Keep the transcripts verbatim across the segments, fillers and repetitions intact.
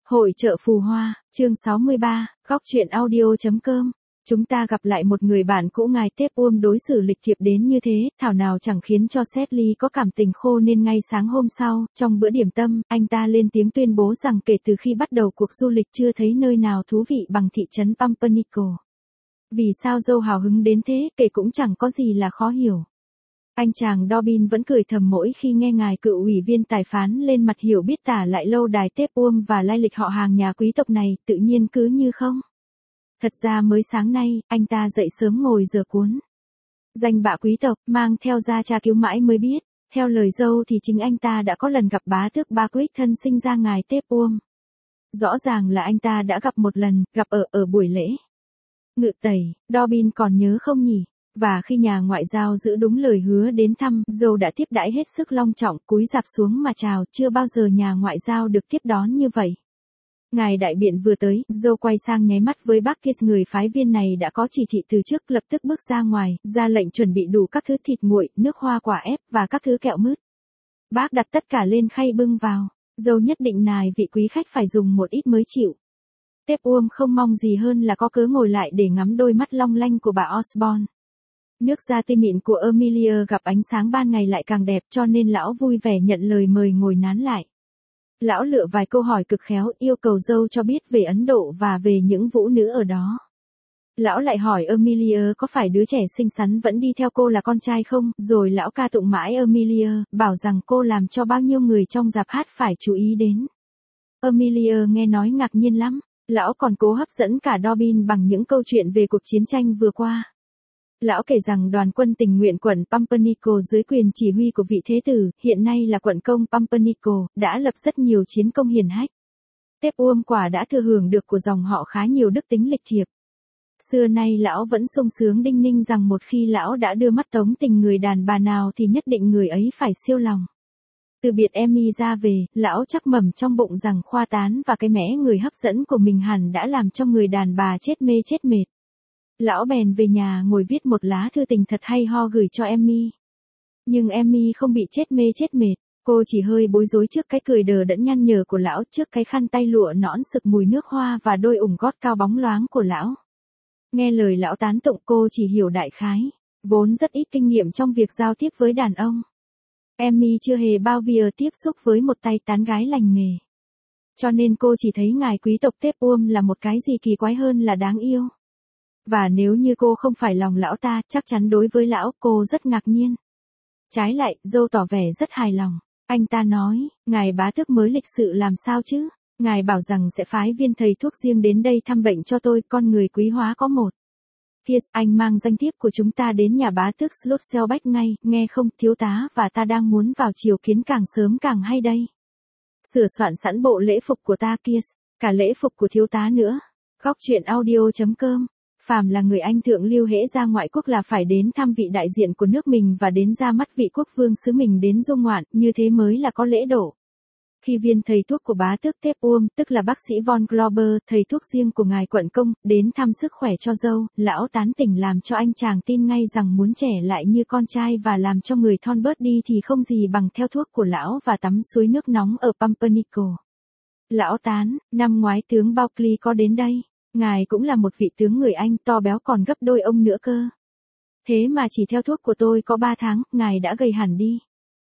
Hội chợ phù hoa, chương sáu mươi ba, góc truyện audio.com. Chúng ta gặp lại một người bạn cũ ngài Tepum đối xử lịch thiệp đến như thế, thảo nào chẳng khiến cho Sedley có cảm tình khô nên ngay sáng hôm sau, trong bữa điểm tâm, anh ta lên tiếng tuyên bố rằng kể từ khi bắt đầu cuộc du lịch chưa thấy nơi nào thú vị bằng thị trấn Pumpernickel. Vì sao dâu hào hứng đến thế, kể cũng chẳng có gì là khó hiểu. Anh chàng Dobbin vẫn cười thầm mỗi khi nghe ngài cựu ủy viên tài phán lên mặt hiểu biết tả lại lâu đài Tepum và lai lịch họ hàng nhà quý tộc này, tự nhiên cứ như không. Thật ra mới sáng nay, anh ta dậy sớm ngồi rửa cuốn. Danh bạ quý tộc, mang theo ra tra cứu mãi mới biết, theo lời dâu thì chính anh ta đã có lần gặp bá tước Barquick thân sinh ra ngài Tepum. Rõ ràng là anh ta đã gặp một lần, gặp ở ở buổi lễ ngự tẩy, Dobbin còn nhớ không nhỉ? Và khi nhà ngoại giao giữ đúng lời hứa đến thăm, dâu đã tiếp đãi hết sức long trọng, cúi rạp xuống mà chào, chưa bao giờ nhà ngoại giao được tiếp đón như vậy. Ngài đại biện vừa tới, dâu quay sang nháy mắt với bác Kiss, người phái viên này đã có chỉ thị từ trước, lập tức bước ra ngoài, ra lệnh chuẩn bị đủ các thứ thịt nguội, nước hoa quả ép và các thứ kẹo mứt. Bác đặt tất cả lên khay bưng vào, dâu nhất định nài vị quý khách phải dùng một ít mới chịu. Tepum không mong gì hơn là có cớ ngồi lại để ngắm đôi mắt long lanh của bà Osborne. Nước da tươi mịn của Amelia gặp ánh sáng ban ngày lại càng đẹp, cho nên lão vui vẻ nhận lời mời ngồi nán lại. Lão lựa vài câu hỏi cực khéo, yêu cầu dâu cho biết về Ấn Độ và về những vũ nữ ở đó. Lão lại hỏi Amelia có phải đứa trẻ xinh xắn vẫn đi theo cô là con trai không, rồi lão ca tụng mãi Amelia, bảo rằng cô làm cho bao nhiêu người trong dạp hát phải chú ý đến. Amelia nghe nói ngạc nhiên lắm, lão còn cố hấp dẫn cả Dobbin bằng những câu chuyện về cuộc chiến tranh vừa qua. Lão kể rằng đoàn quân tình nguyện quận Pumpernickel dưới quyền chỉ huy của vị thế tử, hiện nay là quận công Pumpernickel, đã lập rất nhiều chiến công hiển hách. Tepum quả đã thừa hưởng được của dòng họ khá nhiều đức tính lịch thiệp. Xưa nay lão vẫn sung sướng đinh ninh rằng một khi lão đã đưa mắt tống tình người đàn bà nào thì nhất định người ấy phải siêu lòng. Từ biệt Emmy ra về, lão chắc mẩm trong bụng rằng khoa tán và cái mẽ người hấp dẫn của mình hẳn đã làm cho người đàn bà chết mê chết mệt. Lão bèn về nhà ngồi viết một lá thư tình thật hay ho gửi cho Emmy. Nhưng Emmy không bị chết mê chết mệt, cô chỉ hơi bối rối trước cái cười đờ đẫn nhăn nhở của lão, trước cái khăn tay lụa nõn sực mùi nước hoa và đôi ủng gót cao bóng loáng của lão. Nghe lời lão tán tụng, cô chỉ hiểu đại khái, vốn rất ít kinh nghiệm trong việc giao tiếp với đàn ông. Emmy chưa hề bao giờ tiếp xúc với một tay tán gái lành nghề. Cho nên cô chỉ thấy ngài quý tộc Tepum là một cái gì kỳ quái hơn là đáng yêu. Và nếu như cô không phải lòng lão ta, chắc chắn đối với lão, cô rất ngạc nhiên. Trái lại, dâu tỏ vẻ rất hài lòng. Anh ta nói, ngài bá tước mới lịch sự làm sao chứ? Ngài bảo rằng sẽ phái viên thầy thuốc riêng đến đây thăm bệnh cho tôi, con người quý hóa có một. Pierce, anh mang danh thiếp của chúng ta đến nhà bá tước Slotselbeck ngay, nghe không, thiếu tá, và ta đang muốn vào triều kiến càng sớm càng hay đây. Sửa soạn sẵn bộ lễ phục của ta Pierce, cả lễ phục của thiếu tá nữa. Góc truyện audio.com. Phàm là người Anh thượng lưu hễ ra ngoại quốc là phải đến thăm vị đại diện của nước mình và đến ra mắt vị quốc vương xứ mình đến du ngoạn, như thế mới là có lễ độ. Khi viên thầy thuốc của bá tước Tepum, tức là bác sĩ Von Glauber, thầy thuốc riêng của ngài quận công, đến thăm sức khỏe cho dâu, lão tán tỉnh làm cho anh chàng tin ngay rằng muốn trẻ lại như con trai và làm cho người thon bớt đi thì không gì bằng theo thuốc của lão và tắm suối nước nóng ở Pumpernickel. Lão tán, năm ngoái tướng Bulkley có đến đây. Ngài cũng là một vị tướng người Anh, to béo còn gấp đôi ông nữa cơ. Thế mà chỉ theo thuốc của tôi có ba tháng, ngài đã gầy hẳn đi.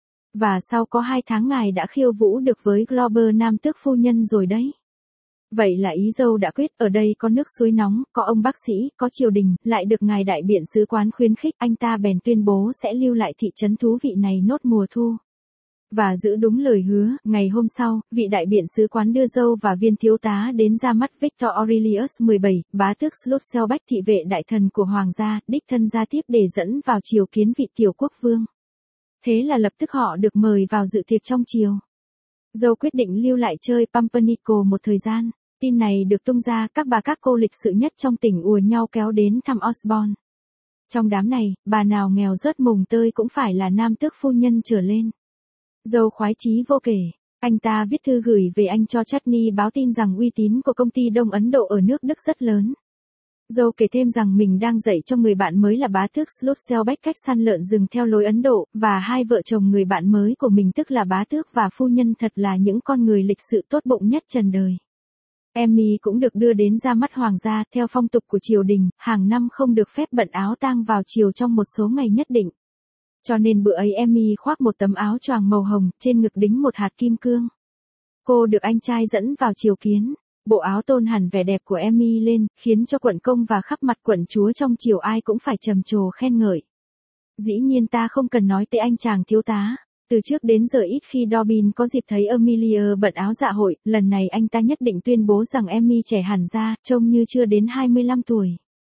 Và sau có hai tháng ngài đã khiêu vũ được với Glauber nam tước phu nhân rồi đấy. Vậy là ý dâu đã quyết, ở đây có nước suối nóng, có ông bác sĩ, có triều đình, lại được ngài đại biện sứ quán khuyến khích, anh ta bèn tuyên bố sẽ lưu lại thị trấn thú vị này nốt mùa thu. Và giữ đúng lời hứa, ngày hôm sau, vị đại biện sứ quán đưa dâu và viên thiếu tá đến ra mắt Victor Aurelius mười bảy, bá tước Slotselbeck thị vệ đại thần của hoàng gia, đích thân ra tiếp để dẫn vào triều kiến vị tiểu quốc vương. Thế là lập tức họ được mời vào dự tiệc trong triều. Dâu quyết định lưu lại chơi Pumpernickel một thời gian. Tin này được tung ra, các bà các cô lịch sự nhất trong tỉnh ùa nhau kéo đến thăm Osborne. Trong đám này, bà nào nghèo rớt mùng tơi cũng phải là nam tước phu nhân trở lên. Dâu khoái chí vô kể, anh ta viết thư gửi về anh cho Chutney báo tin rằng uy tín của công ty Đông Ấn Độ ở nước Đức rất lớn. Dâu kể thêm rằng mình đang dạy cho người bạn mới là bá tước Slotselbeck cách săn lợn rừng theo lối Ấn Độ, và hai vợ chồng người bạn mới của mình tức là bá tước và phu nhân thật là những con người lịch sự tốt bụng nhất trần đời. Emmy cũng được đưa đến ra mắt hoàng gia, theo phong tục của triều đình, hàng năm không được phép bận áo tang vào triều trong một số ngày nhất định. Cho nên bữa ấy Emmy khoác một tấm áo choàng màu hồng, trên ngực đính một hạt kim cương. Cô được anh trai dẫn vào triều kiến. Bộ áo tôn hẳn vẻ đẹp của Emmy lên, khiến cho quận công và khắp mặt quận chúa trong triều ai cũng phải trầm trồ khen ngợi. Dĩ nhiên ta không cần nói tới anh chàng thiếu tá. Từ trước đến giờ ít khi Dobbin có dịp thấy Amelia bận áo dạ hội, lần này anh ta nhất định tuyên bố rằng Emmy trẻ hẳn ra, trông như chưa đến hai mươi lăm tuổi.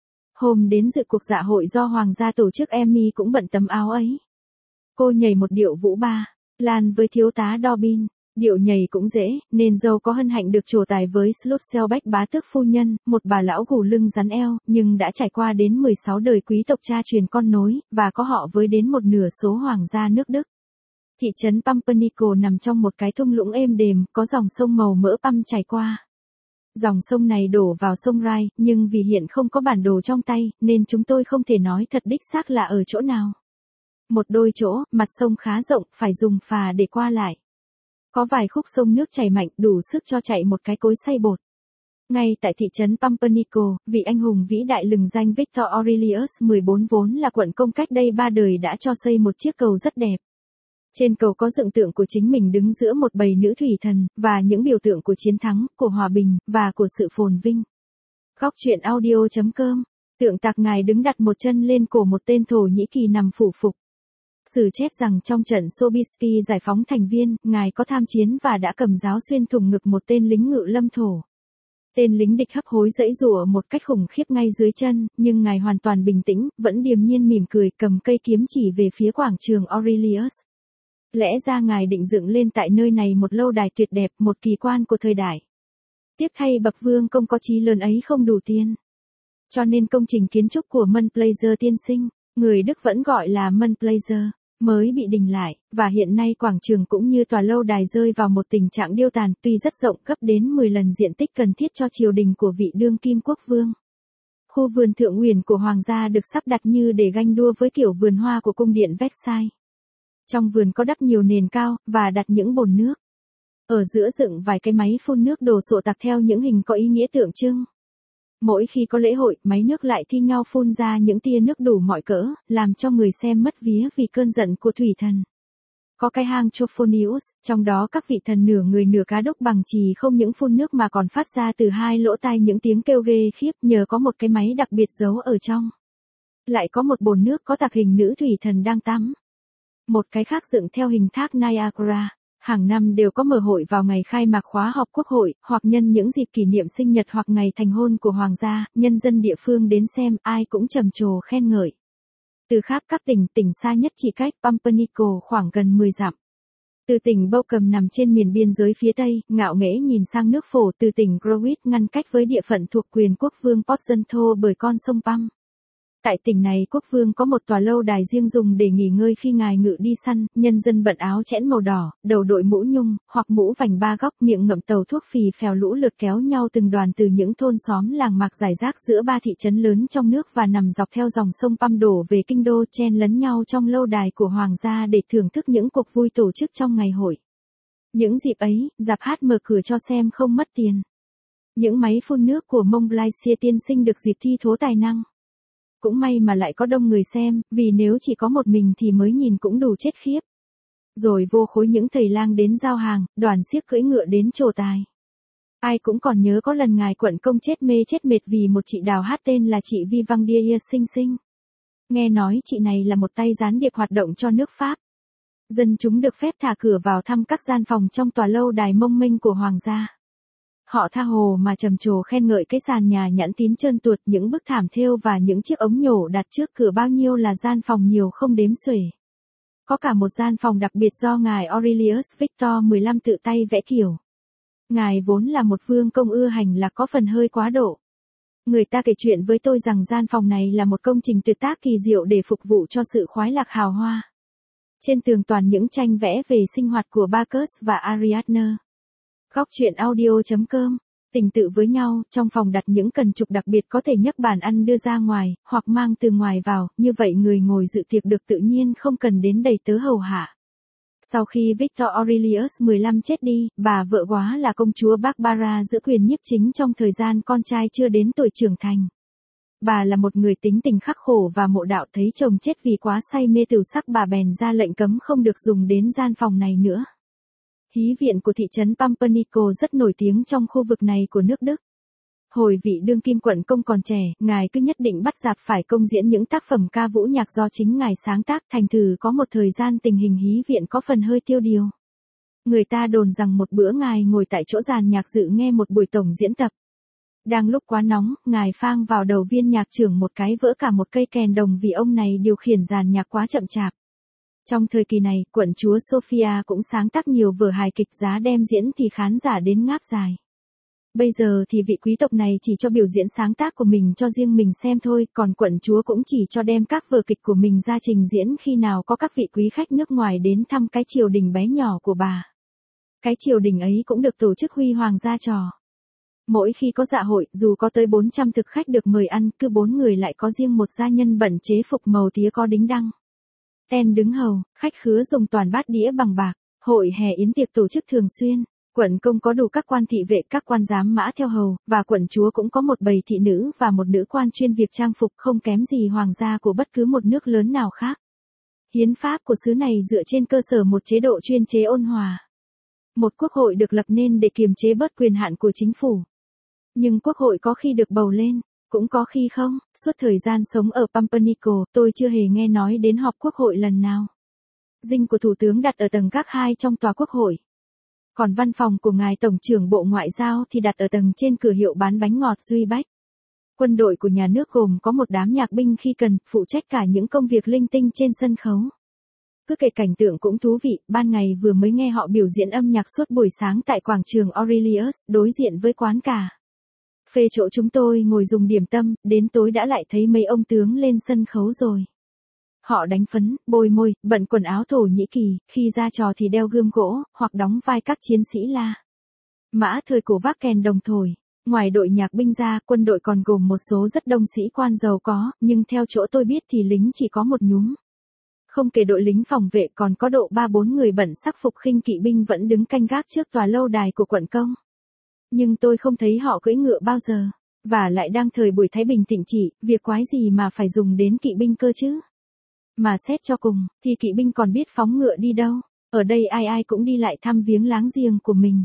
Hôm đến dự cuộc dạ hội do hoàng gia tổ chức, Emmy cũng bận tấm áo ấy. Cô nhảy một điệu vũ ba lan với thiếu tá Dobbin. Điệu nhảy cũng dễ, nên dâu có hân hạnh được trổ tài với Slutselbeck bá tước phu nhân, một bà lão gù lưng rắn eo, nhưng đã trải qua đến mười sáu đời quý tộc cha truyền con nối, và có họ với đến một nửa số hoàng gia nước Đức. Thị trấn Pumpernickel nằm trong một cái thung lũng êm đềm, có dòng sông màu mỡ Pum chảy qua. Dòng sông này đổ vào sông Rai, nhưng vì hiện không có bản đồ trong tay, nên chúng tôi không thể nói thật đích xác là ở chỗ nào. Một đôi chỗ, mặt sông khá rộng, phải dùng phà để qua lại. Có vài khúc sông nước chảy mạnh, đủ sức cho chạy một cái cối xay bột. Ngay tại thị trấn Pumpernickel, vị anh hùng vĩ đại lừng danh Victor Aurelius mười bốn vốn là quận công cách đây ba đời đã cho xây một chiếc cầu rất đẹp. Trên cầu có dựng tượng của chính mình đứng giữa một bầy nữ thủy thần, và những biểu tượng của chiến thắng, của hòa bình, và của sự phồn vinh. Góc truyện audio chấm com. Tượng tạc ngài đứng đặt một chân lên cổ một tên Thổ Nhĩ Kỳ nằm phủ phục. Sử chép rằng trong trận Sobieski giải phóng thành Viên, ngài có tham chiến và đã cầm giáo xuyên thủng ngực một tên lính ngự lâm thổ. Tên lính địch hấp hối giãy giụa một cách khủng khiếp ngay dưới chân, nhưng ngài hoàn toàn bình tĩnh, vẫn điềm nhiên mỉm cười, cầm cây kiếm chỉ về phía quảng trường Aurelius. Lẽ ra ngài định dựng lên tại nơi này một lâu đài tuyệt đẹp, một kỳ quan của thời đại. Tiếc thay bậc vương công có chí lớn ấy không đủ tiền. Cho nên công trình kiến trúc của Mundplaisir tiên sinh, người Đức vẫn gọi là Mundplaisir, mới bị đình lại, và hiện nay quảng trường cũng như tòa lâu đài rơi vào một tình trạng điêu tàn, tuy rất rộng, gấp đến mười lần diện tích cần thiết cho triều đình của vị đương kim quốc vương. Khu vườn thượng uyển của hoàng gia được sắp đặt như để ganh đua với kiểu vườn hoa của cung điện Versailles. Trong vườn có đắp nhiều nền cao, và đặt những bồn nước. Ở giữa dựng vài cái máy phun nước đồ sộ tạc theo những hình có ý nghĩa tượng trưng. Mỗi khi có lễ hội, máy nước lại thi nhau phun ra những tia nước đủ mọi cỡ, làm cho người xem mất vía vì cơn giận của thủy thần. Có cái hang Trophonius, trong đó các vị thần nửa người nửa cá đúc bằng chì không những phun nước mà còn phát ra từ hai lỗ tai những tiếng kêu ghê khiếp, nhờ có một cái máy đặc biệt giấu ở trong. Lại có một bồn nước có tạc hình nữ thủy thần đang tắm. Một cái khác dựng theo hình thác Niagara. Hàng năm đều có mở hội vào ngày khai mạc khóa họp quốc hội, hoặc nhân những dịp kỷ niệm sinh nhật hoặc ngày thành hôn của hoàng gia, nhân dân địa phương đến xem, ai cũng trầm trồ khen ngợi. Từ khắp các tỉnh, tỉnh xa nhất chỉ cách Pumpernickel khoảng gần mười dặm. Từ tỉnh Bochum nằm trên miền biên giới phía tây, ngạo nghễ nhìn sang nước Phổ, từ tỉnh Growit ngăn cách với địa phận thuộc quyền quốc vương Portgento bởi con sông Pam. Tại tỉnh này quốc vương có một tòa lâu đài riêng dùng để nghỉ ngơi khi ngài ngự đi săn, nhân dân bận áo chẽn màu đỏ, đầu đội mũ nhung, hoặc mũ vành ba góc, miệng ngậm tàu thuốc phì phèo lũ lượt kéo nhau từng đoàn từ những thôn xóm làng mạc rải rác giữa ba thị trấn lớn trong nước và nằm dọc theo dòng sông Pam đổ về kinh đô, chen lấn nhau trong lâu đài của hoàng gia để thưởng thức những cuộc vui tổ chức trong ngày hội. Những dịp ấy, rạp hát mở cửa cho xem không mất tiền. Những máy phun nước của Montplaisir tiên sinh được dịp thi thố tài năng. Cũng may mà lại có đông người xem, vì nếu chỉ có một mình thì mới nhìn cũng đủ chết khiếp. Rồi vô khối những thầy lang đến giao hàng, đoàn xiếc cưỡi ngựa đến trổ tài. Ai cũng còn nhớ có lần ngài quận công chết mê chết mệt vì một chị đào hát tên là chị Vivandier xinh xinh. Nghe nói chị này là một tay gián điệp hoạt động cho nước Pháp. Dân chúng được phép thả cửa vào thăm các gian phòng trong tòa lâu đài mông mênh của hoàng gia. Họ tha hồ mà trầm trồ khen ngợi cái sàn nhà nhẵn tín trơn tuột, những bức thảm thêu và những chiếc ống nhổ đặt trước cửa, bao nhiêu là gian phòng nhiều không đếm xuể. Có cả một gian phòng đặc biệt do ngài Aurelius Victor mười lăm tự tay vẽ kiểu. Ngài vốn là một vương công ưa hành lạc có phần hơi quá độ. Người ta kể chuyện với tôi rằng gian phòng này là một công trình tuyệt tác kỳ diệu để phục vụ cho sự khoái lạc hào hoa. Trên tường toàn những tranh vẽ về sinh hoạt của Bacchus và Ariadne. Góc truyện audio chấm com. Tình tự với nhau, trong phòng đặt những cần trục đặc biệt có thể nhấc bàn ăn đưa ra ngoài, hoặc mang từ ngoài vào, như vậy người ngồi dự tiệc được tự nhiên không cần đến đầy tớ hầu hạ. Sau khi Victor Aurelius mười lăm chết đi, bà vợ quá là công chúa Barbara giữ quyền nhiếp chính trong thời gian con trai chưa đến tuổi trưởng thành. Bà là một người tính tình khắc khổ và mộ đạo, thấy chồng chết vì quá say mê tửu sắc, bà bèn ra lệnh cấm không được dùng đến gian phòng này nữa. Hí viện của thị trấn Pumpernickel rất nổi tiếng trong khu vực này của nước Đức. Hồi vị đương kim quận công còn trẻ, ngài cứ nhất định bắt dạp phải công diễn những tác phẩm ca vũ nhạc do chính ngài sáng tác, thành thử có một thời gian tình hình hí viện có phần hơi tiêu điều. Người ta đồn rằng một bữa ngài ngồi tại chỗ dàn nhạc dự nghe một buổi tổng diễn tập. Đang lúc quá nóng, ngài phang vào đầu viên nhạc trưởng một cái vỡ cả một cây kèn đồng vì ông này điều khiển dàn nhạc quá chậm chạp. Trong thời kỳ này, quận chúa Sophia cũng sáng tác nhiều vở hài kịch, giá đem diễn thì khán giả đến ngáp dài. Bây giờ thì vị quý tộc này chỉ cho biểu diễn sáng tác của mình cho riêng mình xem thôi, còn quận chúa cũng chỉ cho đem các vở kịch của mình ra trình diễn khi nào có các vị quý khách nước ngoài đến thăm cái triều đình bé nhỏ của bà. Cái triều đình ấy cũng được tổ chức huy hoàng ra trò. Mỗi khi có dạ hội, dù có tới bốn trăm thực khách được mời ăn, cứ bốn người lại có riêng một gia nhân bận chế phục màu tía có đính đăng. Ten đứng hầu, khách khứa dùng toàn bát đĩa bằng bạc, hội hè yến tiệc tổ chức thường xuyên. Quận công có đủ các quan thị vệ, các quan giám mã theo hầu, và quận chúa cũng có một bầy thị nữ và một nữ quan chuyên việc trang phục không kém gì hoàng gia của bất cứ một nước lớn nào khác. Hiến pháp của xứ này dựa trên cơ sở một chế độ chuyên chế ôn hòa. Một quốc hội được lập nên để kiềm chế bớt quyền hạn của chính phủ. Nhưng quốc hội có khi được bầu lên, cũng có khi không. Suốt thời gian sống ở Pumpernickel, tôi chưa hề nghe nói đến họp quốc hội lần nào. Dinh của thủ tướng đặt ở tầng gác hai trong tòa quốc hội. Còn văn phòng của ngài Tổng trưởng Bộ Ngoại giao thì đặt ở tầng trên cửa hiệu bán bánh ngọt Duy Bách. Quân đội của nhà nước gồm có một đám nhạc binh khi cần, phụ trách cả những công việc linh tinh trên sân khấu. Cứ kể cảnh tượng cũng thú vị, ban ngày vừa mới nghe họ biểu diễn âm nhạc suốt buổi sáng tại quảng trường Aurelius, đối diện với quán cà phê chỗ chúng tôi ngồi dùng điểm tâm, đến tối đã lại thấy mấy ông tướng lên sân khấu rồi. Họ đánh phấn, bôi môi, bận quần áo Thổ Nhĩ Kỳ, khi ra trò thì đeo gươm gỗ, hoặc đóng vai các chiến sĩ La Mã thời cổ vác kèn đồng thổi. Ngoài đội nhạc binh ra, quân đội còn gồm một số rất đông sĩ quan giàu có, nhưng theo chỗ tôi biết thì lính chỉ có một nhúm. Không kể đội lính phòng vệ, còn có độ ba bốn người bận sắc phục khinh kỵ binh vẫn đứng canh gác trước tòa lâu đài của quận công. Nhưng tôi không thấy họ cưỡi ngựa bao giờ, và lại đang thời buổi Thái Bình thịnh trị, việc quái gì mà phải dùng đến kỵ binh cơ chứ? Mà xét cho cùng, thì kỵ binh còn biết phóng ngựa đi đâu, ở đây ai ai cũng đi lại thăm viếng láng giềng của mình.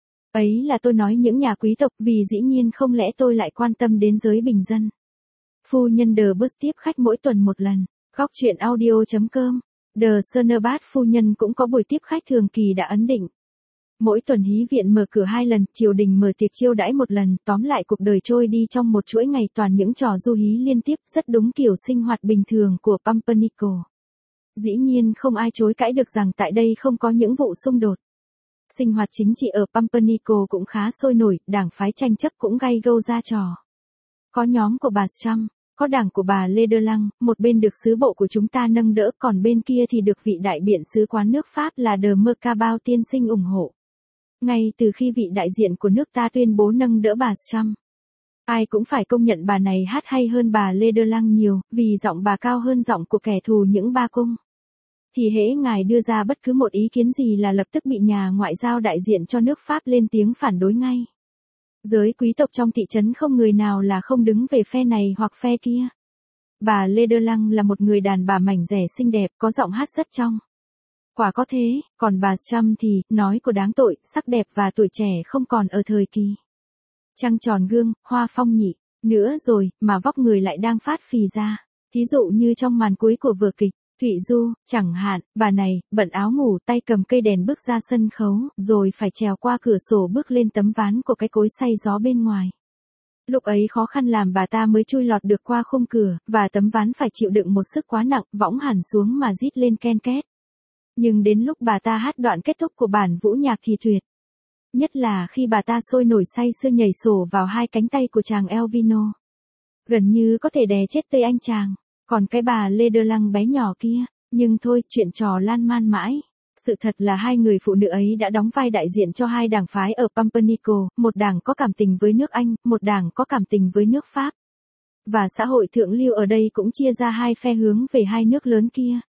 Ấy là tôi nói những nhà quý tộc, vì dĩ nhiên không lẽ tôi lại quan tâm đến giới bình dân. Phu nhân The Bus tiếp khách mỗi tuần một lần. Góc truyện audio chấm com. The Sonnerbad phu nhân cũng có buổi tiếp khách thường kỳ đã ấn định. Mỗi tuần hí viện mở cửa hai lần, triều đình mở tiệc chiêu đãi một lần, tóm lại cuộc đời trôi đi trong một chuỗi ngày toàn những trò du hí liên tiếp, rất đúng kiểu sinh hoạt bình thường của Pumpernickel. Dĩ nhiên không ai chối cãi được rằng tại đây không có những vụ xung đột. Sinh hoạt chính trị ở Pumpernickel cũng khá sôi nổi, đảng phái tranh chấp cũng gay gâu ra trò. Có nhóm của bà Trump, có đảng của bà Lederlang, một bên được sứ bộ của chúng ta nâng đỡ, còn bên kia thì được vị đại biện sứ quán nước Pháp là De Mercabao tiên sinh ủng hộ. Ngay từ khi vị đại diện của nước ta tuyên bố nâng đỡ bà Trump, ai cũng phải công nhận bà này hát hay hơn bà Lederlang nhiều, vì giọng bà cao hơn giọng của kẻ thù những ba cung. Thì hễ ngài đưa ra bất cứ một ý kiến gì là lập tức bị nhà ngoại giao đại diện cho nước Pháp lên tiếng phản đối ngay. Giới quý tộc trong thị trấn không người nào là không đứng về phe này hoặc phe kia. Bà Lederlang là một người đàn bà mảnh dẻ xinh đẹp, có giọng hát rất trong. Quả có thế, còn bà Trump thì, nói của đáng tội, sắc đẹp và tuổi trẻ không còn ở thời kỳ trăng tròn gương, hoa phong nhị. Nữa rồi, mà vóc người lại đang phát phì ra. Thí dụ như trong màn cuối của vở kịch Thụy Du, chẳng hạn, bà này, bận áo ngủ, tay cầm cây đèn bước ra sân khấu, rồi phải trèo qua cửa sổ bước lên tấm ván của cái cối xay gió bên ngoài. Lúc ấy khó khăn làm bà ta mới chui lọt được qua khung cửa, và tấm ván phải chịu đựng một sức quá nặng, võng hẳn xuống mà rít lên ken két. Nhưng đến lúc bà ta hát đoạn kết thúc của bản vũ nhạc thì tuyệt. Nhất là khi bà ta sôi nổi say sưa nhảy sổ vào hai cánh tay của chàng Elvino. Gần như có thể đè chết tươi anh chàng. Còn cái bà Lederlang bé nhỏ kia, nhưng thôi, chuyện trò lan man mãi. Sự thật là hai người phụ nữ ấy đã đóng vai đại diện cho hai đảng phái ở Pumpernickel, một đảng có cảm tình với nước Anh, một đảng có cảm tình với nước Pháp. Và xã hội thượng lưu ở đây cũng chia ra hai phe hướng về hai nước lớn kia.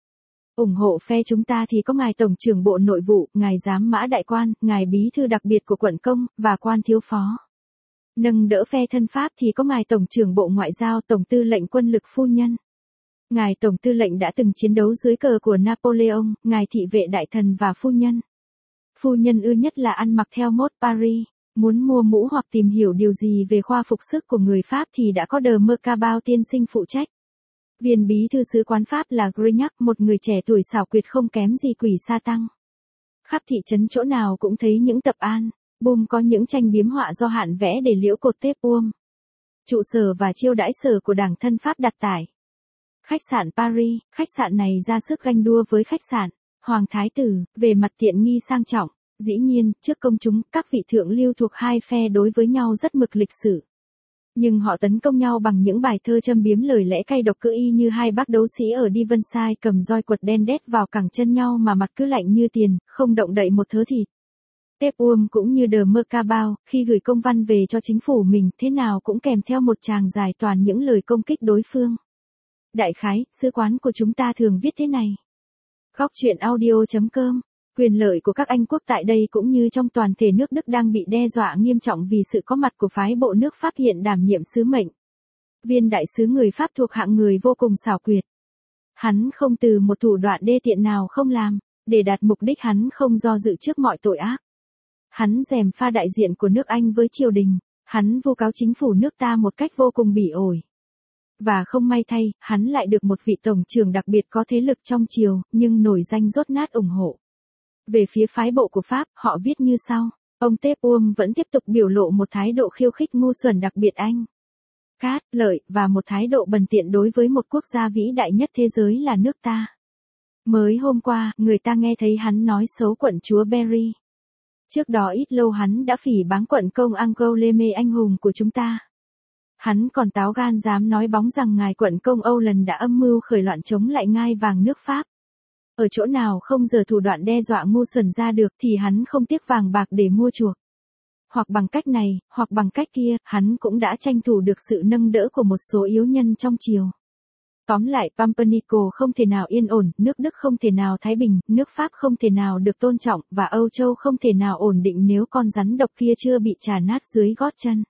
ủng hộ phe chúng ta thì có ngài Tổng trưởng Bộ Nội vụ, ngài Giám mã Đại quan, ngài Bí thư đặc biệt của quận công, và quan thiếu phó. Nâng đỡ phe thân Pháp thì có ngài Tổng trưởng Bộ Ngoại giao, Tổng tư lệnh quân lực phu nhân. Ngài Tổng tư lệnh đã từng chiến đấu dưới cờ của Napoleon, ngài thị vệ đại thần và phu nhân. Phu nhân ưa nhất là ăn mặc theo mốt Paris. Muốn mua mũ hoặc tìm hiểu điều gì về khoa phục sức của người Pháp thì đã có De Mercabao tiên sinh phụ trách. Viên bí thư sứ quán Pháp là Grignac, một người trẻ tuổi xảo quyệt không kém gì Quỷ Sa Tăng. Khắp thị trấn chỗ nào cũng thấy những tập an, bùm có những tranh biếm họa do hạn vẽ để liễu cột tép uông. Trụ sở và chiêu đãi sở của đảng thân Pháp đặt tải. Khách sạn Paris, khách sạn này ra sức ganh đua với khách sạn Hoàng Thái Tử, về mặt tiện nghi sang trọng. Dĩ nhiên, trước công chúng, các vị thượng lưu thuộc hai phe đối với nhau rất mực lịch sử. Nhưng họ tấn công nhau bằng những bài thơ châm biếm lời lẽ cay độc cứ y như hai bác đấu sĩ ở Devonshire cầm roi quật đen đét vào cẳng chân nhau mà mặt cứ lạnh như tiền, không động đậy một thớ thịt. Tép uông cũng như De Mercabao, khi gửi công văn về cho chính phủ mình, thế nào cũng kèm theo một tràng dài toàn những lời công kích đối phương. Đại khái, sứ quán của chúng ta thường viết thế này. Góc truyện audio chấm com. Quyền lợi của các Anh quốc tại đây cũng như trong toàn thể nước Đức đang bị đe dọa nghiêm trọng vì sự có mặt của phái bộ nước Pháp hiện đảm nhiệm sứ mệnh. Viên đại sứ người Pháp thuộc hạng người vô cùng xảo quyệt. Hắn không từ một thủ đoạn đê tiện nào không làm, để đạt mục đích hắn không do dự trước mọi tội ác. Hắn gièm pha đại diện của nước Anh với triều đình, hắn vu cáo chính phủ nước ta một cách vô cùng bỉ ổi. Và không may thay, hắn lại được một vị tổng trưởng đặc biệt có thế lực trong triều, nhưng nổi danh rốt nát ủng hộ. Về phía phái bộ của Pháp, họ viết như sau. Ông Tép Uông vẫn tiếp tục biểu lộ một thái độ khiêu khích ngu xuẩn đặc biệt Anh. Cát, lợi, và một thái độ bần tiện đối với một quốc gia vĩ đại nhất thế giới là nước ta. Mới hôm qua, người ta nghe thấy hắn nói xấu quận chúa Berry. Trước đó ít lâu hắn đã phỉ báng quận công Angoulême anh hùng của chúng ta. Hắn còn táo gan dám nói bóng rằng ngài quận công Âu lần đã âm mưu khởi loạn chống lại ngai vàng nước Pháp. Ở chỗ nào không giờ thủ đoạn đe dọa ngu xuẩn ra được thì hắn không tiếc vàng bạc để mua chuộc. Hoặc bằng cách này, hoặc bằng cách kia, hắn cũng đã tranh thủ được sự nâng đỡ của một số yếu nhân trong triều. Tóm lại, Pumpernickel không thể nào yên ổn, nước Đức không thể nào thái bình, nước Pháp không thể nào được tôn trọng, và Âu Châu không thể nào ổn định nếu con rắn độc kia chưa bị trà nát dưới gót chân.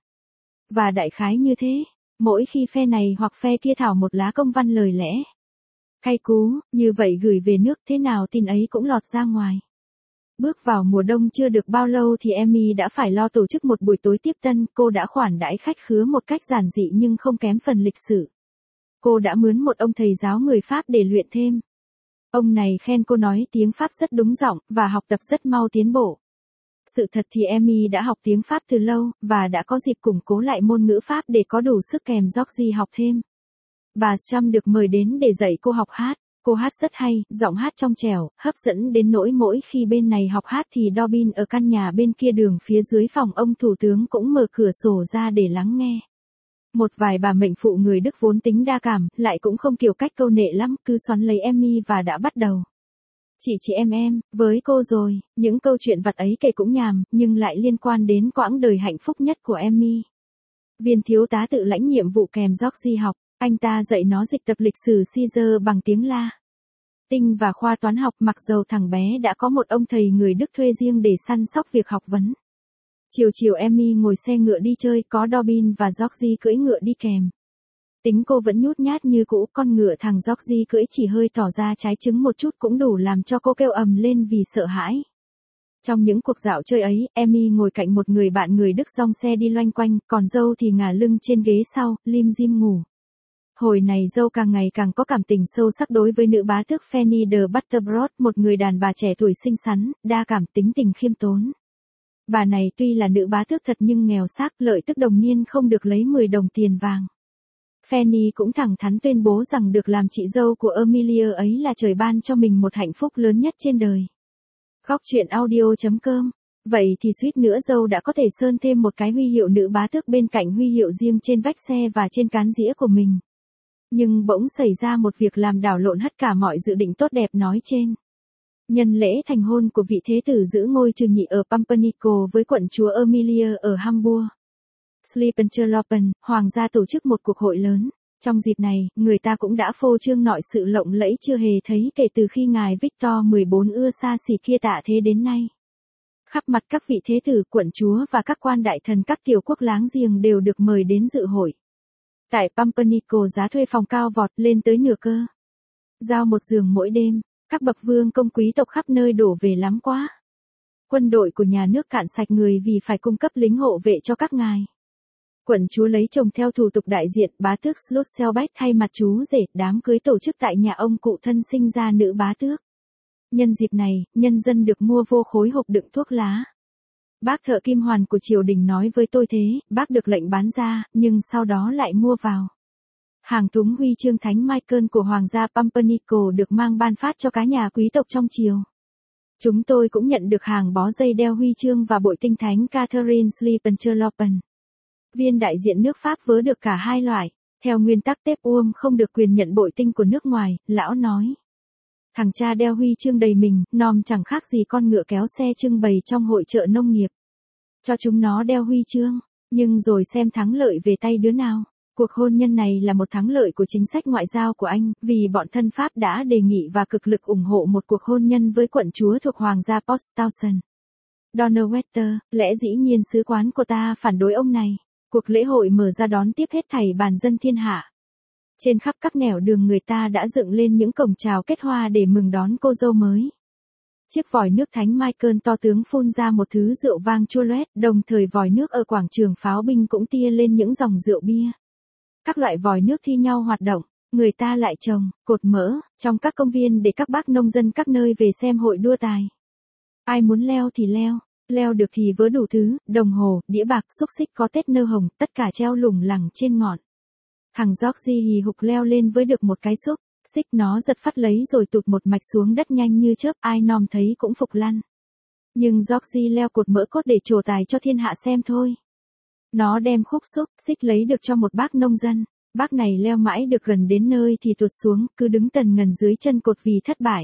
Và đại khái như thế, mỗi khi phe này hoặc phe kia thảo một lá công văn lời lẽ cay cú, như vậy gửi về nước thế nào tin ấy cũng lọt ra ngoài. Bước vào mùa đông chưa được bao lâu thì Emmy đã phải lo tổ chức một buổi tối tiếp tân, cô đã khoản đãi khách khứa một cách giản dị nhưng không kém phần lịch sự. Cô đã mướn một ông thầy giáo người Pháp để luyện thêm. Ông này khen cô nói tiếng Pháp rất đúng giọng, và học tập rất mau tiến bộ. Sự thật thì Emmy đã học tiếng Pháp từ lâu, và đã có dịp củng cố lại môn ngữ Pháp để có đủ sức kèm Georgie học thêm. Bà Strum được mời đến để dạy cô học hát. Cô hát rất hay, giọng hát trong trẻo, hấp dẫn đến nỗi mỗi khi bên này học hát thì Dobbin ở căn nhà bên kia đường phía dưới phòng ông thủ tướng cũng mở cửa sổ ra để lắng nghe. Một vài bà mệnh phụ người Đức vốn tính đa cảm, lại cũng không kiểu cách câu nệ lắm, cứ xoắn lấy Emmy và đã bắt đầu. Chị chị em em, với cô rồi, những câu chuyện vặt ấy kể cũng nhàm, nhưng lại liên quan đến quãng đời hạnh phúc nhất của Emmy. Viên thiếu tá tự lãnh nhiệm vụ kèm Georgie học. Anh ta dạy nó dịch tập lịch sử Caesar bằng tiếng La. Tinh và khoa toán học, mặc dầu thằng bé đã có một ông thầy người Đức thuê riêng để săn sóc việc học vấn. Chiều chiều Emmy ngồi xe ngựa đi chơi, có Dobbin và Georgie cưỡi ngựa đi kèm. Tính cô vẫn nhút nhát như cũ, con ngựa thằng Georgie cưỡi chỉ hơi tỏ ra trái trứng một chút cũng đủ làm cho cô kêu ầm lên vì sợ hãi. Trong những cuộc dạo chơi ấy, Emmy ngồi cạnh một người bạn người Đức dong xe đi loanh quanh, còn dâu thì ngả lưng trên ghế sau, lim dim ngủ. Hồi này dâu càng ngày càng có cảm tình sâu sắc đối với nữ bá tước Fanny de Butterbrot, một người đàn bà trẻ tuổi xinh xắn, đa cảm, tính tình khiêm tốn. Bà này tuy là nữ bá tước thật nhưng nghèo xác, lợi tức đồng niên không được lấy mười đồng tiền vàng. Fanny cũng thẳng thắn tuyên bố rằng được làm chị dâu của Amelia ấy là trời ban cho mình một hạnh phúc lớn nhất trên đời. Góc truyện audio chấm com. Vậy thì suýt nữa dâu đã có thể sơn thêm một cái huy hiệu nữ bá tước bên cạnh huy hiệu riêng trên vách xe và trên cán dĩa của mình. Nhưng bỗng xảy ra một việc làm đảo lộn hết cả mọi dự định tốt đẹp nói trên. Nhân lễ thành hôn của vị thế tử giữ ngôi trừ nhị ở Pumpernickel với quận chúa Amelia ở Hamburg, Schlieppencherlopen, hoàng gia tổ chức một cuộc hội lớn. Trong dịp này, người ta cũng đã phô trương nội sự lộng lẫy chưa hề thấy kể từ khi ngài Victor mười bốn ưa xa xỉ kia tạ thế đến nay. Khắp mặt các vị thế tử, quận chúa và các quan đại thần các tiểu quốc láng giềng đều được mời đến dự hội. Tại Pumpernickel giá thuê phòng cao vọt lên tới nửa cơ. Giao một giường mỗi đêm, các bậc vương công quý tộc khắp nơi đổ về lắm quá. Quân đội của nhà nước cạn sạch người vì phải cung cấp lính hộ vệ cho các ngài. Quận chúa lấy chồng theo thủ tục đại diện, bá tước Slotselbeck thay mặt chú rể, đám cưới tổ chức tại nhà ông cụ thân sinh ra nữ bá tước. Nhân dịp này, nhân dân được mua vô khối hộp đựng thuốc lá. Bác thợ kim hoàn của triều đình nói với tôi thế, bác được lệnh bán ra, nhưng sau đó lại mua vào. Hàng thúng huy chương Thánh Michael của Hoàng gia Pumpernickel được mang ban phát cho cả nhà quý tộc trong triều. Chúng tôi cũng nhận được hàng bó dây đeo huy chương và bội tinh thánh Catherine Sliepencerlopen. Viên đại diện nước Pháp vớ được cả hai loại. Theo nguyên tắc Tép Uông không được quyền nhận bội tinh của nước ngoài, lão nói. Thằng cha đeo huy chương đầy mình, nom chẳng khác gì con ngựa kéo xe trưng bày trong hội chợ nông nghiệp. Cho chúng nó đeo huy chương, nhưng rồi xem thắng lợi về tay đứa nào. Cuộc hôn nhân này là một thắng lợi của chính sách ngoại giao của Anh, vì bọn thân Pháp đã đề nghị và cực lực ủng hộ một cuộc hôn nhân với quận chúa thuộc Hoàng gia Posthausen. Donauwetter, lẽ dĩ nhiên sứ quán của ta phản đối ông này. Cuộc lễ hội mở ra đón tiếp hết thảy bàn dân thiên hạ. Trên khắp các nẻo đường người ta đã dựng lên những cổng chào kết hoa để mừng đón cô dâu mới. Chiếc vòi nước Thánh Michael to tướng phun ra một thứ rượu vang chua loét, đồng thời vòi nước ở quảng trường pháo binh cũng tia lên những dòng rượu bia. Các loại vòi nước thi nhau hoạt động, người ta lại trồng, cột mỡ, trong các công viên để các bác nông dân các nơi về xem hội đua tài. Ai muốn leo thì leo, leo được thì vớ đủ thứ, đồng hồ, đĩa bạc, xúc xích có tết nơ hồng, tất cả treo lủng lẳng trên ngọn. Thằng Georgie hì hục leo lên với được một cái xúc, xích nó giật phát lấy rồi tụt một mạch xuống đất nhanh như chớp, ai nom thấy cũng phục lăn. Nhưng Georgie leo cột mỡ cốt để trổ tài cho thiên hạ xem thôi. Nó đem khúc xúc, xích lấy được cho một bác nông dân, bác này leo mãi được gần đến nơi thì tụt xuống, cứ đứng tần ngần dưới chân cột vì thất bại.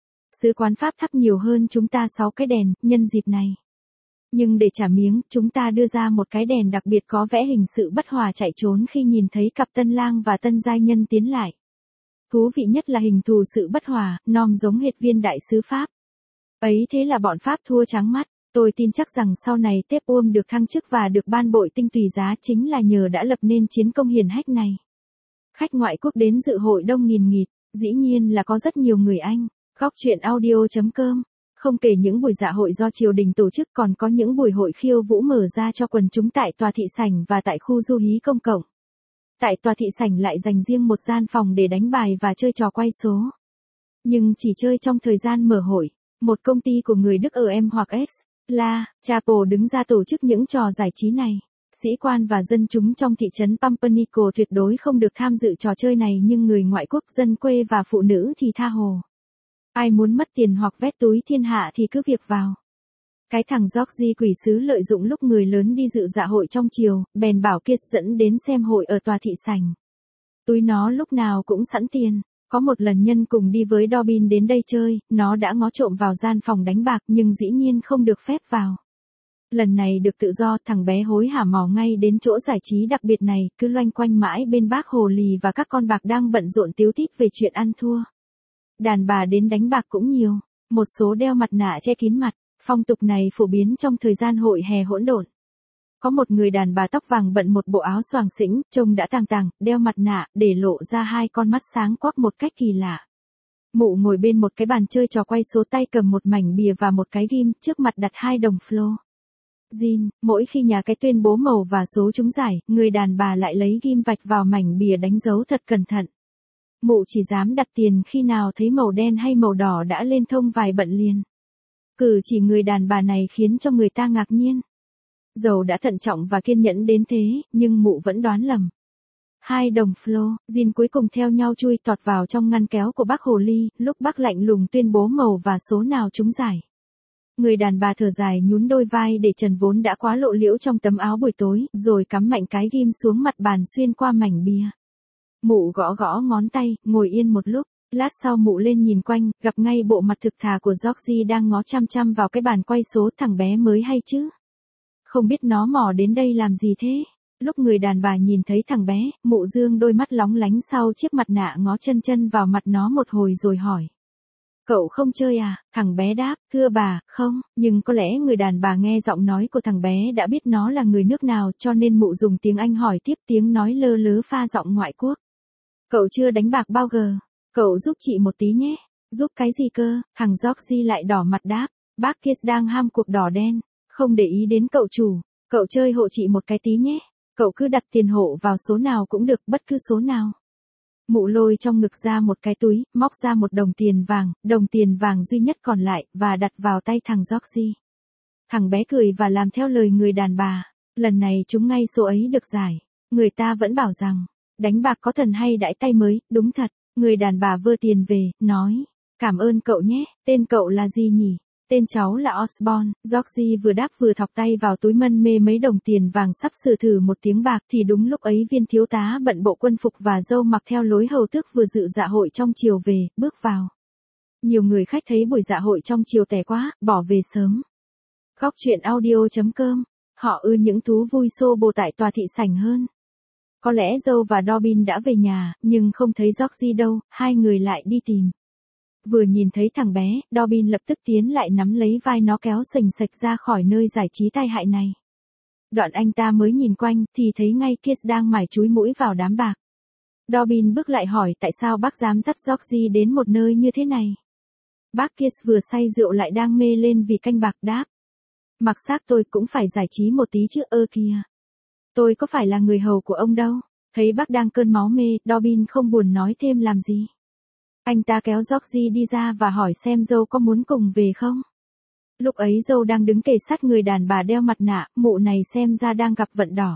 Sứ quán Pháp thắp nhiều hơn chúng ta sáu cái đèn, nhân dịp này. Nhưng để trả miếng, chúng ta đưa ra một cái đèn đặc biệt có vẽ hình sự bất hòa chạy trốn khi nhìn thấy cặp tân lang và tân giai nhân tiến lại. Thú vị nhất là hình thù sự bất hòa, nom giống hệt viên đại sứ Pháp. Ấy thế là bọn Pháp thua trắng mắt. Tôi tin chắc rằng sau này Tép Uông được thăng chức và được ban bội tinh tùy giá chính là nhờ đã lập nên chiến công hiển hách này. Khách ngoại quốc đến dự hội đông nghìn nghịt, dĩ nhiên là có rất nhiều người Anh. Góc truyện audio chấm com. Không kể những buổi dạ hội do triều đình tổ chức còn có những buổi hội khiêu vũ mở ra cho quần chúng tại tòa thị sảnh và tại khu du hí công cộng. Tại tòa thị sảnh lại dành riêng một gian phòng để đánh bài và chơi trò quay số. Nhưng chỉ chơi trong thời gian mở hội, một công ty của người Đức ở em hoặc X. La Chapel đứng ra tổ chức những trò giải trí này. Sĩ quan và dân chúng trong thị trấn Pumpernickel tuyệt đối không được tham dự trò chơi này nhưng người ngoại quốc, dân quê và phụ nữ thì tha hồ. Ai muốn mất tiền hoặc vét túi thiên hạ thì cứ việc vào. Cái thằng Georgie quỷ sứ lợi dụng lúc người lớn đi dự dạ hội trong chiều, bèn bảo Kiệt dẫn đến xem hội ở tòa thị sảnh. Túi nó lúc nào cũng sẵn tiền. Có một lần nhân cùng đi với Dobbin đến đây chơi, nó đã ngó trộm vào gian phòng đánh bạc nhưng dĩ nhiên không được phép vào. Lần này được tự do, thằng bé hối hả mò ngay đến chỗ giải trí đặc biệt này, cứ loanh quanh mãi bên bác hồ lì và các con bạc đang bận rộn tíu tít về chuyện ăn thua. Đàn bà đến đánh bạc cũng nhiều, một số đeo mặt nạ che kín mặt, phong tục này phổ biến trong thời gian hội hè hỗn độn. Có một người đàn bà tóc vàng bận một bộ áo xoàng xĩnh, trông đã tàng tàng, đeo mặt nạ, để lộ ra hai con mắt sáng quắc một cách kỳ lạ. Mụ ngồi bên một cái bàn chơi trò quay số, tay cầm một mảnh bìa và một cái ghim, trước mặt đặt hai đồng flo. Zin, mỗi khi nhà cái tuyên bố màu và số trúng giải, người đàn bà lại lấy ghim vạch vào mảnh bìa đánh dấu thật cẩn thận. Mụ chỉ dám đặt tiền khi nào thấy màu đen hay màu đỏ đã lên thông vài bận liền. Cử chỉ người đàn bà này khiến cho người ta ngạc nhiên. Dầu đã thận trọng và kiên nhẫn đến thế, nhưng mụ vẫn đoán lầm. Hai đồng flo, Zin cuối cùng theo nhau chui tọt vào trong ngăn kéo của bác hồ ly, lúc bác lạnh lùng tuyên bố màu và số nào trúng giải. Người đàn bà thở dài nhún đôi vai để trần vốn đã quá lộ liễu trong tấm áo buổi tối, rồi cắm mạnh cái ghim xuống mặt bàn xuyên qua mảnh bìa. Mụ gõ gõ ngón tay, ngồi yên một lúc, lát sau mụ lên nhìn quanh, gặp ngay bộ mặt thực thà của Georgie đang ngó chăm chăm vào cái bàn quay số. Thằng bé mới hay chứ. Không biết nó mò đến đây làm gì thế. Lúc người đàn bà nhìn thấy thằng bé, mụ dương đôi mắt lóng lánh sau chiếc mặt nạ ngó chân chân vào mặt nó một hồi rồi hỏi. Cậu không chơi à? Thằng bé đáp, thưa bà, không, nhưng có lẽ người đàn bà nghe giọng nói của thằng bé đã biết nó là người nước nào cho nên mụ dùng tiếng Anh hỏi tiếp, tiếng nói lơ lớ pha giọng ngoại quốc. Cậu chưa đánh bạc bao giờ, cậu giúp chị một tí nhé. Giúp cái gì cơ? Thằng Georgie lại đỏ mặt đáp, bác kia đang ham cuộc đỏ đen, không để ý đến cậu chủ, cậu chơi hộ chị một cái tí nhé. Cậu cứ đặt tiền hộ vào số nào cũng được, bất cứ số nào. Mụ lôi trong ngực ra một cái túi, móc ra một đồng tiền vàng, đồng tiền vàng duy nhất còn lại, và đặt vào tay thằng Georgie. Thằng bé cười và làm theo lời người đàn bà. Lần này chúng ngay số ấy được giải. Người ta vẫn bảo rằng, đánh bạc có thần hay đãi tay mới, đúng thật. Người đàn bà vơ tiền về, nói, cảm ơn cậu nhé, tên cậu là gì nhỉ? Tên cháu là Osborne. Georgie vừa đáp vừa thọc tay vào túi mân mê mấy đồng tiền vàng sắp sửa thử một tiếng bạc thì đúng lúc ấy viên thiếu tá bận bộ quân phục và dâu mặc theo lối hầu tước vừa dự dạ hội trong chiều về, bước vào. Nhiều người khách thấy buổi dạ hội trong chiều tẻ quá, bỏ về sớm. Góc truyện audio chấm com. Họ ưa những thú vui xô bồ tại tòa thị sảnh hơn. Có lẽ dâu và Robin đã về nhà, nhưng không thấy Georgie đâu, hai người lại đi tìm. Vừa nhìn thấy thằng bé, Robin lập tức tiến lại nắm lấy vai nó kéo sềnh sạch ra khỏi nơi giải trí tai hại này. Đoạn anh ta mới nhìn quanh, thì thấy ngay Kiss đang mải chúi mũi vào đám bạc. Robin bước lại hỏi tại sao bác dám dắt Georgie đến một nơi như thế này. Bác Kiss vừa say rượu lại đang mê lên vì canh bạc đáp. Mặc xác tôi cũng phải giải trí một tí chứ ơ kìa. Tôi có phải là người hầu của ông đâu. Thấy bác đang cơn máu mê, Robin không buồn nói thêm làm gì. Anh ta kéo Georgie đi ra và hỏi xem dâu có muốn cùng về không. Lúc ấy dâu đang đứng kề sát người đàn bà đeo mặt nạ, mụ này xem ra đang gặp vận đỏ.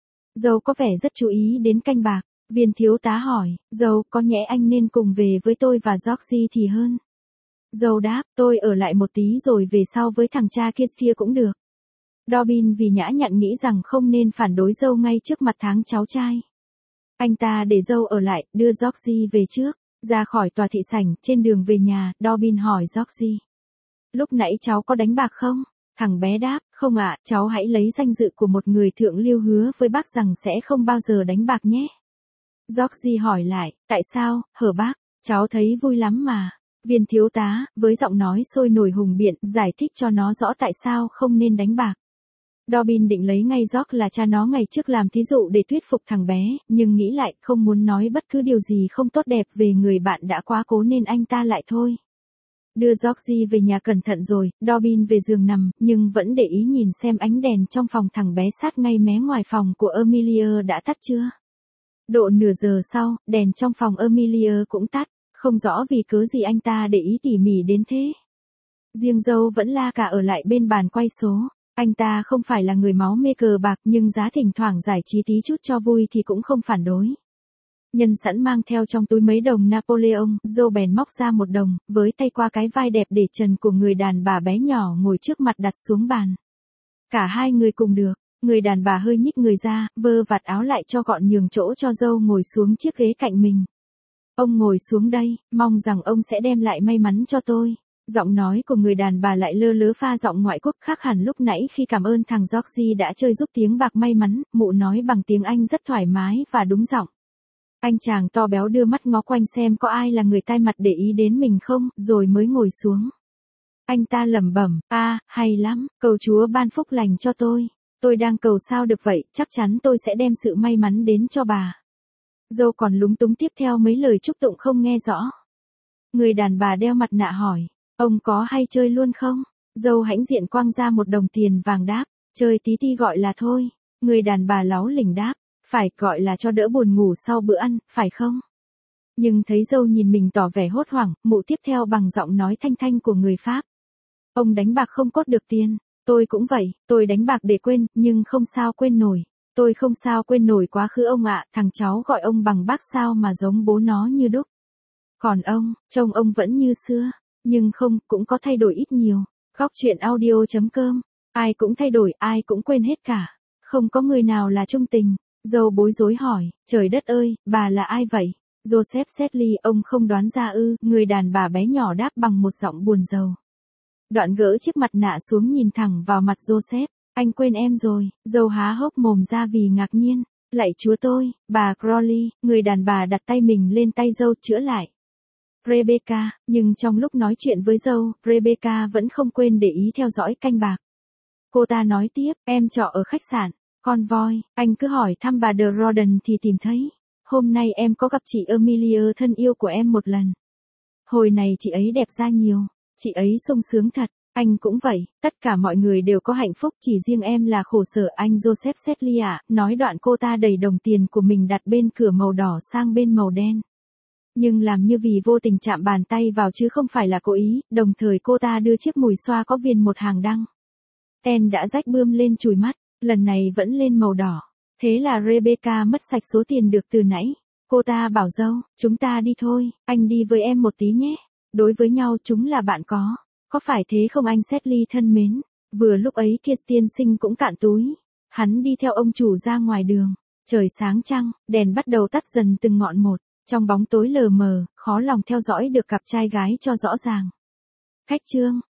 Dâu có vẻ rất chú ý đến canh bạc. Viên thiếu tá hỏi, dâu có nhẽ anh nên cùng về với tôi và Georgie thì hơn. Dâu đáp, tôi ở lại một tí rồi về sau với thằng cha Kiss kia cũng được. Robin vì nhã nhặn nghĩ rằng không nên phản đối dâu ngay trước mặt tháng cháu trai. Anh ta để dâu ở lại, đưa Georgie về trước. Ra khỏi tòa thị sảnh, trên đường về nhà, Robin hỏi Georgie. Lúc nãy cháu có đánh bạc không? Thằng bé đáp, không ạ, cháu hãy lấy danh dự của một người thượng lưu hứa với bác rằng sẽ không bao giờ đánh bạc nhé. Georgie hỏi lại, tại sao, hở bác, cháu thấy vui lắm mà. Viên thiếu tá, với giọng nói sôi nổi hùng biện, giải thích cho nó rõ tại sao không nên đánh bạc. Robin định lấy ngay George là cha nó ngày trước làm thí dụ để thuyết phục thằng bé, nhưng nghĩ lại không muốn nói bất cứ điều gì không tốt đẹp về người bạn đã quá cố nên anh ta lại thôi. Đưa Georgie về nhà cẩn thận rồi, Robin về giường nằm, nhưng vẫn để ý nhìn xem ánh đèn trong phòng thằng bé sát ngay mé ngoài phòng của Amelia đã tắt chưa. Độ nửa giờ sau, đèn trong phòng Amelia cũng tắt, không rõ vì cớ gì anh ta để ý tỉ mỉ đến thế. Riêng dâu vẫn la cả ở lại bên bàn quay số. Anh ta không phải là người máu mê cờ bạc nhưng giá thỉnh thoảng giải trí tí chút cho vui thì cũng không phản đối. Nhân sẵn mang theo trong túi mấy đồng Napoleon, dâu bèn móc ra một đồng, với tay qua cái vai đẹp để trần của người đàn bà bé nhỏ ngồi trước mặt đặt xuống bàn. Cả hai người cùng được, người đàn bà hơi nhích người ra, vơ vạt áo lại cho gọn nhường chỗ cho dâu ngồi xuống chiếc ghế cạnh mình. Ông ngồi xuống đây, mong rằng ông sẽ đem lại may mắn cho tôi. Giọng nói của người đàn bà lại lơ lớ pha giọng ngoại quốc khác hẳn lúc nãy khi cảm ơn thằng Georgie đã chơi giúp tiếng bạc may mắn, mụ nói bằng tiếng Anh rất thoải mái và đúng giọng. Anh chàng to béo đưa mắt ngó quanh xem có ai là người tai mặt để ý đến mình không, rồi mới ngồi xuống. Anh ta lẩm bẩm, a, hay lắm, cầu Chúa ban phúc lành cho tôi. Tôi đang cầu sao được vậy, chắc chắn tôi sẽ đem sự may mắn đến cho bà. Dâu còn lúng túng tiếp theo mấy lời chúc tụng không nghe rõ. Người đàn bà đeo mặt nạ hỏi, ông có hay chơi luôn không? Dâu hãnh diện quăng ra một đồng tiền vàng đáp, chơi tí ti gọi là thôi. Người đàn bà láu lỉnh đáp, phải gọi là cho đỡ buồn ngủ sau bữa ăn, phải không? Nhưng thấy dâu nhìn mình tỏ vẻ hốt hoảng, mụ tiếp theo bằng giọng nói thanh thanh của người Pháp. Ông đánh bạc không cốt được tiền, tôi cũng vậy, tôi đánh bạc để quên, nhưng không sao quên nổi. Tôi không sao quên nổi quá khứ ông ạ, thằng cháu gọi ông bằng bác sao mà giống bố nó như đúc. Còn ông, trông ông vẫn như xưa, nhưng không, cũng có thay đổi ít nhiều. Góc truyện audio chấm com, ai cũng thay đổi, ai cũng quên hết cả. Không có người nào là trung tình. Dâu bối rối hỏi, trời đất ơi, bà là ai vậy? Joseph Sedley, ông không đoán ra ư, người đàn bà bé nhỏ đáp bằng một giọng buồn rầu. Đoạn gỡ chiếc mặt nạ xuống nhìn thẳng vào mặt Joseph, anh quên em rồi, dâu há hốc mồm ra vì ngạc nhiên. Lạy chúa tôi, bà Crowley, người đàn bà đặt tay mình lên tay dâu chữa lại. Rebecca, nhưng trong lúc nói chuyện với dâu, Rebecca vẫn không quên để ý theo dõi canh bạc. Cô ta nói tiếp, em trọ ở khách sạn, Convoy, anh cứ hỏi thăm bà De Roden thì tìm thấy. Hôm nay em có gặp chị Amelia thân yêu của em một lần. Hồi này chị ấy đẹp ra nhiều, chị ấy sung sướng thật, anh cũng vậy, tất cả mọi người đều có hạnh phúc, chỉ riêng em là khổ sở. Anh Joseph Sedley ạ, nói đoạn cô ta đẩy đồng tiền của mình đặt bên cửa màu đỏ sang bên màu đen. Nhưng làm như vì vô tình chạm bàn tay vào chứ không phải là cố ý, đồng thời cô ta đưa chiếc mùi xoa có viền một hàng đăng. Ten đã rách bươm lên chùi mắt, lần này vẫn lên màu đỏ. Thế là Rebecca mất sạch số tiền được từ nãy. Cô ta bảo dâu, chúng ta đi thôi, anh đi với em một tí nhé. Đối với nhau chúng là bạn có. Có phải thế không anh Sedley thân mến? Vừa lúc ấy Kirsten Sinh cũng cạn túi. Hắn đi theo ông chủ ra ngoài đường. Trời sáng trăng, đèn bắt đầu tắt dần từng ngọn một. Trong bóng tối lờ mờ, khó lòng theo dõi được cặp trai gái cho rõ ràng. Khách trương,